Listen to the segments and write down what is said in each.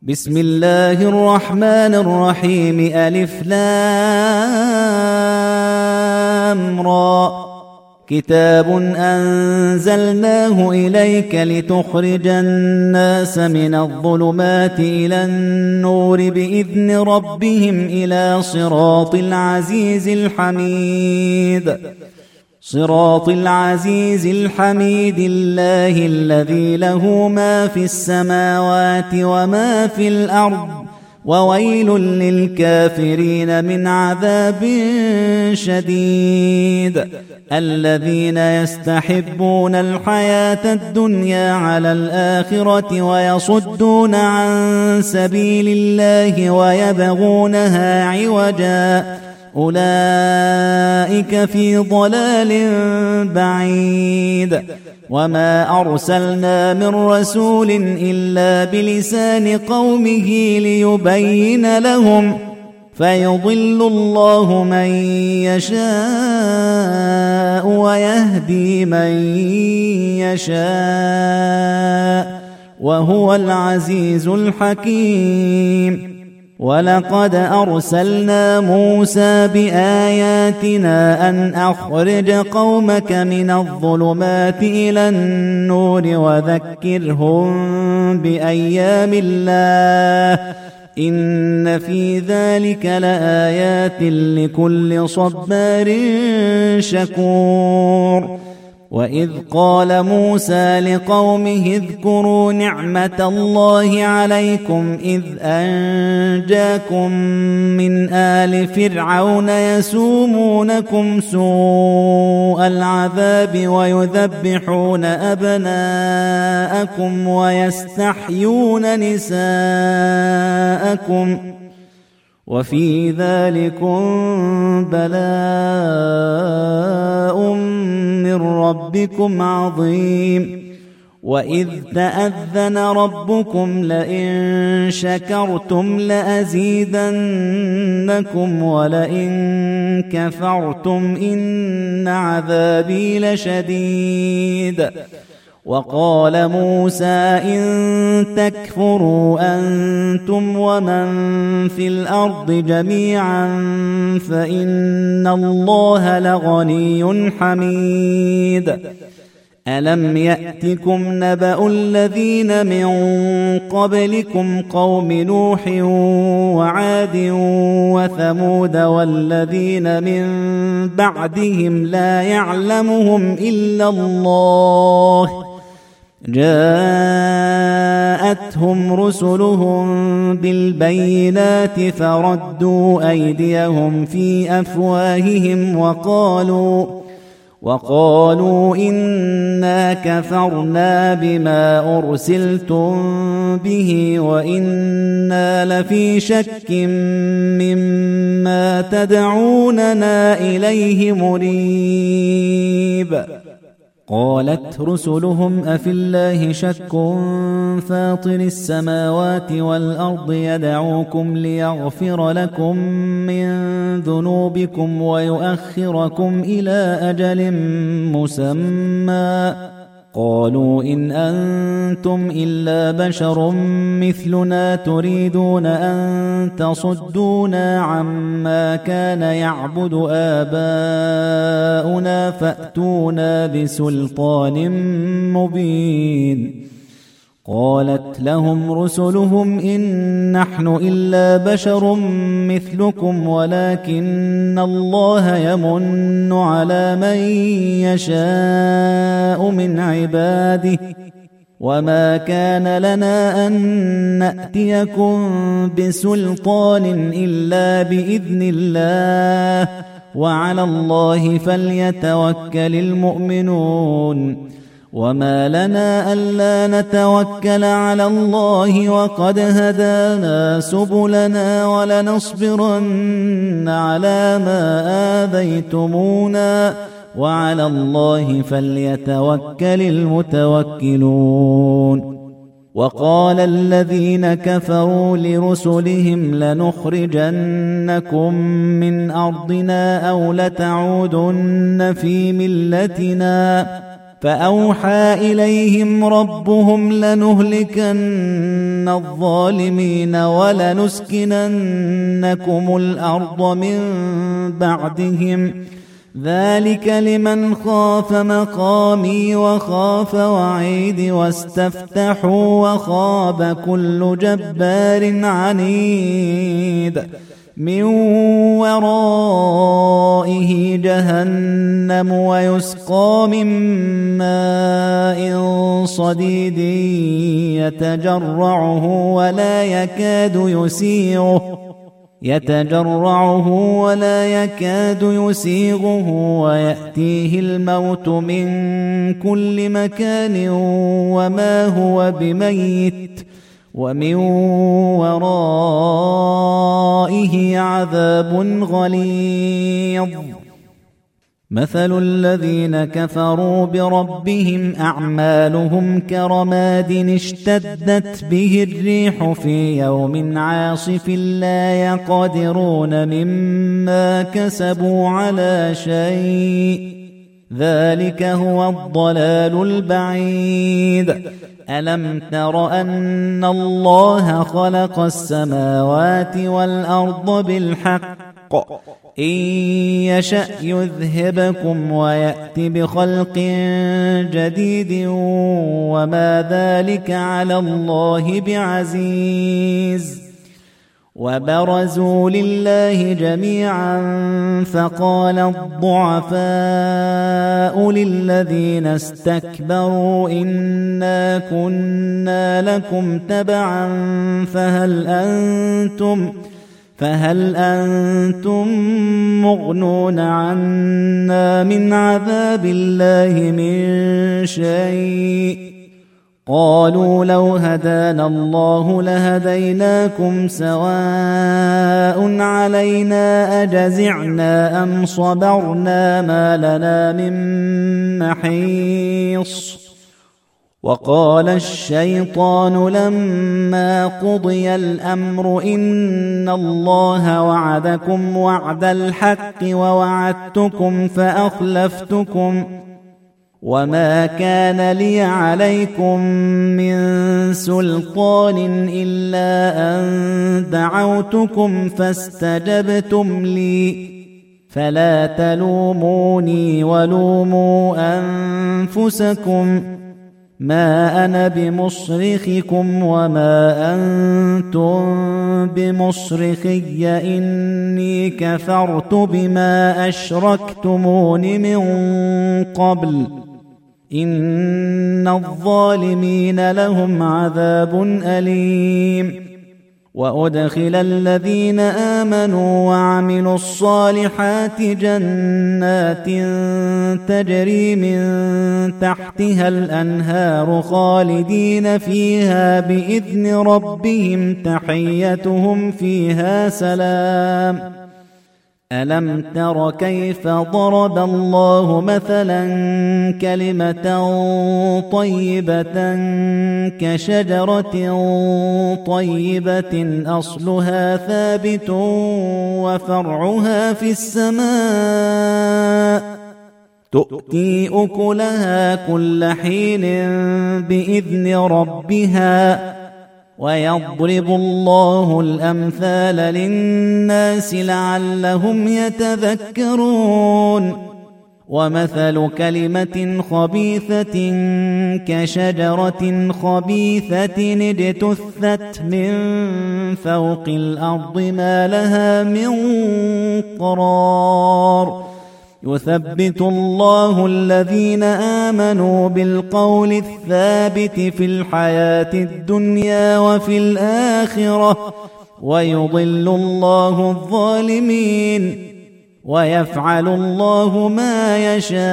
بسم الله الرحمن الرحيم. ألف لام را. كتاب أنزلناه إليك لتخرج الناس من الظلمات إلى النور بإذن ربهم إلى صراط العزيز الحميد. صراط العزيز الحميد الله الذي له ما في السماوات وما في الأرض وويل للكافرين من عذاب شديد. الذين يستحبون الحياة الدنيا على الآخرة ويصدون عن سبيل الله ويبغونها عوجا أولئك في ضلال بعيد. وما أرسلنا من رسول إلا بلسان قومه ليبين لهم فيضل الله من يشاء ويهدي من يشاء وهو العزيز الحكيم. ولقد أرسلنا موسى بآياتنا أن أخرج قومك من الظلمات إلى النور وذكرهم بأيام الله إن في ذلك لآيات لكل صبار شكور. وإذ قال موسى لقومه اذكروا نعمة الله عليكم إذ أنجاكم من آل فرعون يسومونكم سوء العذاب ويذبحون أبناءكم ويستحيون نساءكم وفي ذلكم بلاء من ربكم عظيم. وإذ تأذن ربكم لئن شكرتم لأزيدنكم ولئن كفرتم إن عذابي لشديد. وقال موسى إن تكفروا أنتم ومن في الأرض جميعا فإن الله لغني حميد. ألم يأتكم نبأ الذين من قبلكم قوم نوح وعاد وثمود والذين من بعدهم لا يعلمهم إلا الله جاءتهم رسلهم بالبينات فردوا أيديهم في أفواههم وقالوا إنا كفرنا بما أرسلتم به وإنا لفي شك مما تدعوننا إليه مريب. قالت رسلهم أفي الله شك فاطر السماوات والأرض يدعوكم ليغفر لكم من ذنوبكم ويؤخركم إلى أجل مسمى قالوا إن أنتم إلا بشر مثلنا تريدون أن تصدونا عما كان يعبد آباؤنا فأتونا بسلطان مبين. قالت لهم رسلهم إن نحن إلا بشر مثلكم ولكن الله يمن على من يشاء من عباده وما كان لنا أن نأتيكم بسلطان إلا بإذن الله وعلى الله فليتوكل المؤمنون. وما لنا ألا نتوكل على الله وقد هدانا سبلنا ولنصبرن على ما آذيتمونا وعلى الله فليتوكل المتوكلون. وقال الذين كفروا لرسلهم لنخرجنكم من أرضنا أو لتعودن في ملتنا فأوحى إليهم ربهم لنهلكن الظالمين ولنسكننكم الأرض من بعدهم ذلك لمن خاف مقامي وخاف وعيد واستفتحوا وخاب كل جبار عنيد من ورائه جهنم ويسقى من ماء صديد يتجرعه ولا يكاد يسيغه ويأتيه الموت من كل مكان وما هو بميت ومن ورائه عذاب غليظ مثل الذين كفروا بربهم أعمالهم كرماد اشتدت به الريح في يوم عاصف لا يقدرون مما كسبوا على شيء ذلك هو الضلال البعيد ألم تر أن الله خلق السماوات والأرض بالحق إن يشأ يذهبكم ويأت بخلق جديد وما ذلك على الله بعزيز وبرزوا لله جميعا فقال الضعفاء للذين استكبروا إنا كنا لكم تبعا فهل أنتم مغنون عنا من عذاب الله من شيء قالوا لو هدانا الله لهديناكم سواء علينا أجزعنا أم صبرنا ما لنا من محيص وقال الشيطان لما قضي الأمر إن الله وعدكم وعد الحق ووعدتكم فأخلفتكم وما كان لي عليكم من سلطان إلا أن دعوتكم فاستجبتم لي فلا تلوموني ولوموا أنفسكم ما أنا بمصرخكم وما أنتم بمصرخي إني كفرت بما أشركتمون من قبل إن الظالمين لهم عذاب أليم وأدخل الذين آمنوا وعملوا الصالحات جنات تجري من تحتها الأنهار خالدين فيها بإذن ربهم تحيتهم فيها سلام ألم تر كيف ضرب الله مثلا كلمة طيبة كشجرة طيبة أصلها ثابت وفرعها في السماء تؤتي أكلها كل حين بإذن ربها ويضرب الله الأمثال للناس لعلهم يتذكرون ومثل كلمة خبيثة كشجرة خبيثة اجتثت من فوق الأرض ما لها من قرار يثبت الله الذين آمنوا بالقول الثابت في الحياة الدنيا وفي الآخرة ويضل الله الظالمين ويفعل الله ما يشاء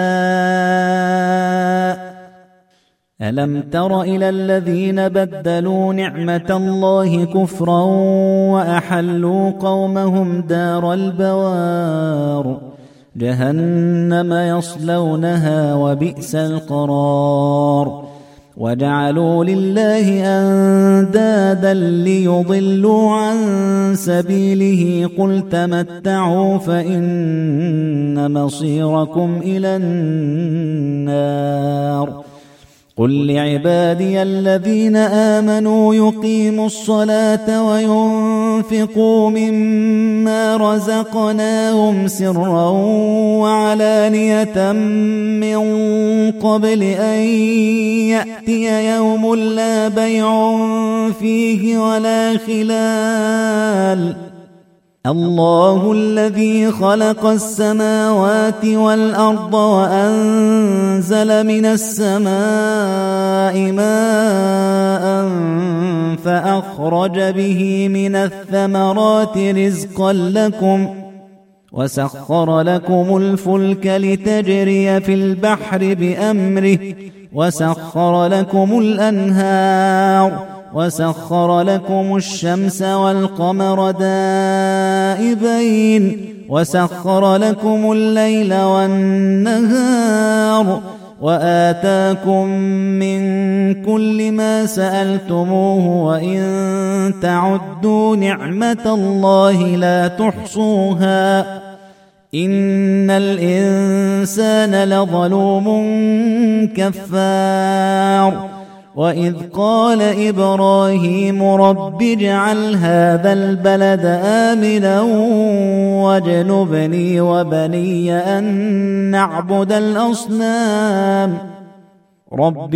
ألم تر إلى الذين بدلوا نعمة الله كفرا وأحلوا قومهم دار البوار جهنم يصلونها وبئس القرار وجعلوا لله أندادا ليضلوا عن سبيله قل تمتعوا فإن مصيركم إلى النار قل لعبادي الذين آمنوا يقيموا الصلاة وينفقوا مما رزقناهم سرا وعلانية من قبل أن يأتي يوم لا بيع فيه ولا خلال الله الذي خلق السماوات والأرض وأنزل من السماء ماء فأخرج به من الثمرات رزقا لكم وسخر لكم الفلك لتجري في البحر بأمره وسخر لكم الأنهار وسخر لكم الشمس والقمر دائبين وسخر لكم الليل والنهار وآتاكم من كل ما سألتموه وإن تعدوا نعمة الله لا تحصوها إن الإنسان لظلوم كفار وإذ قال إبراهيم رب اجعل هذا البلد آمنا واجنبني وبني أن نعبد الأصنام رب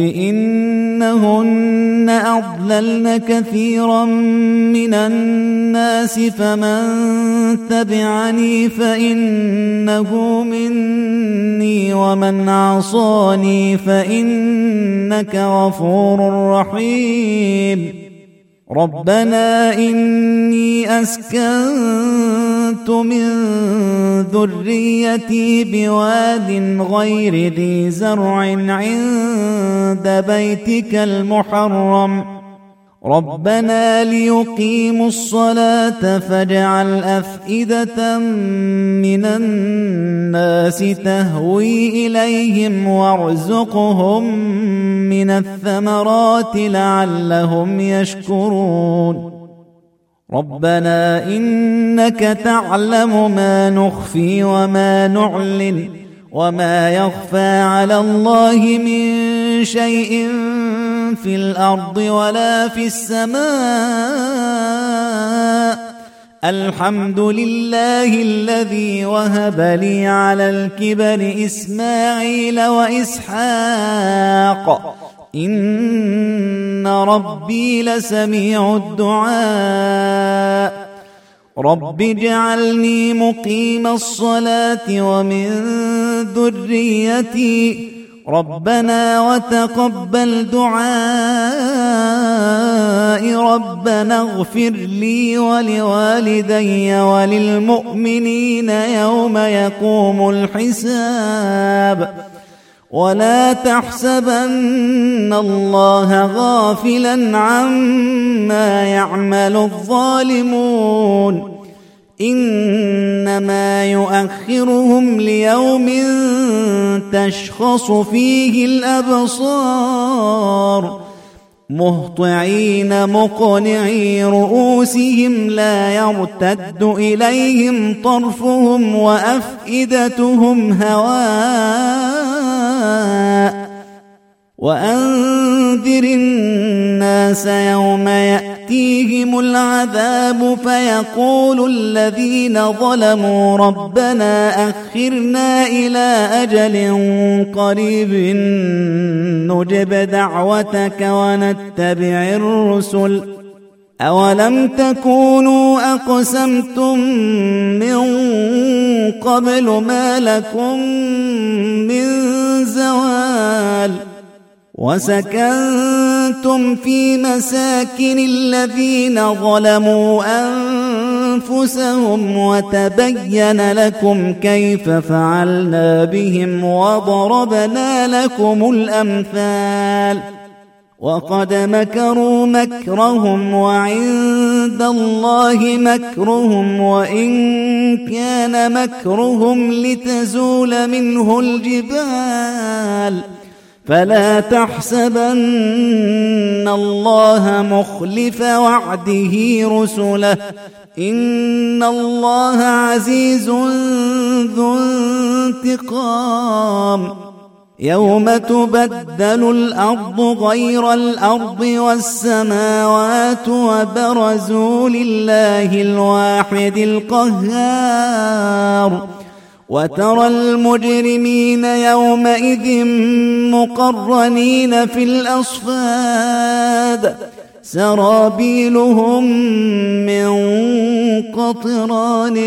إنهن أضللن كثيرا من الناس فمن تبعني فإنه مني ومن عصاني فإنك غفور رحيم ربنا إني أسكنت من ذريتي بواد غير ذي زرع عند بيتك المحرم ربنا ليقيموا الصلاة فاجعل أفئدة من الناس تهوي إليهم وارزقهم من الثمرات لعلهم يشكرون ربنا إنك تعلم ما نخفي وما نعلن وما يخفى على الله من شيء في الأرض ولا في السماء الحمد لله الذي وهب لي على الكبر إسماعيل وإسحاق إن ربي لسميع الدعاء رب اجعلني مقيم الصلاة ومن ذريتي ربنا وتقبل دعائي ربنا اغفر لي ولوالدي وللمؤمنين يوم يقوم الحساب ولا تحسبن الله غافلا عما يعمل الظالمون إنما يؤخرهم ليوم تشخص فيه الأبصار مهطعين مقنعي رؤوسهم لا يرتد إليهم طرفهم وأفئدتهم هواء وأنذر الناس يوم يأتيهم العذاب فيقول الذين ظلموا ربنا أخرنا إلى أجل قريب نجب دعوتك ونتبع الرسل أولم تكونوا أقسمتم من قبل ما لكم من زوال وسكنتم في مساكن الذين ظلموا أنفسهم وتبين لكم كيف فعلنا بهم وضربنا لكم الأمثال وقد مكروا مكرهم وعند الله مكرهم وإن كان مكرهم لتزول منه الجبال فلا تحسبن الله مخلف وعده رسله إن الله عزيز ذو انتقام يوم تبدل الأرض غير الأرض والسماوات وبرزوا لله الواحد القهار وترى المجرمين يومئذ مقرنين في الأصفاد سرابيلهم من قطران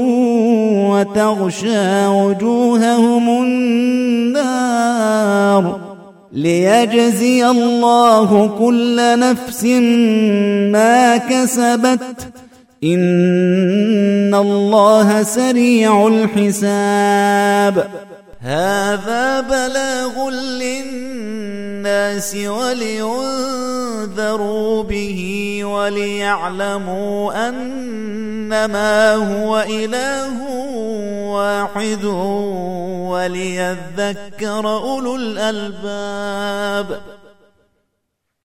وتغشى وجوههم النار ليجزي الله كل نفس ما كسبت إن الله سريع الحساب هذا بلاغ للناس ولينذروا به وليعلموا أنما هو إله واحد وليذكر أولو الألباب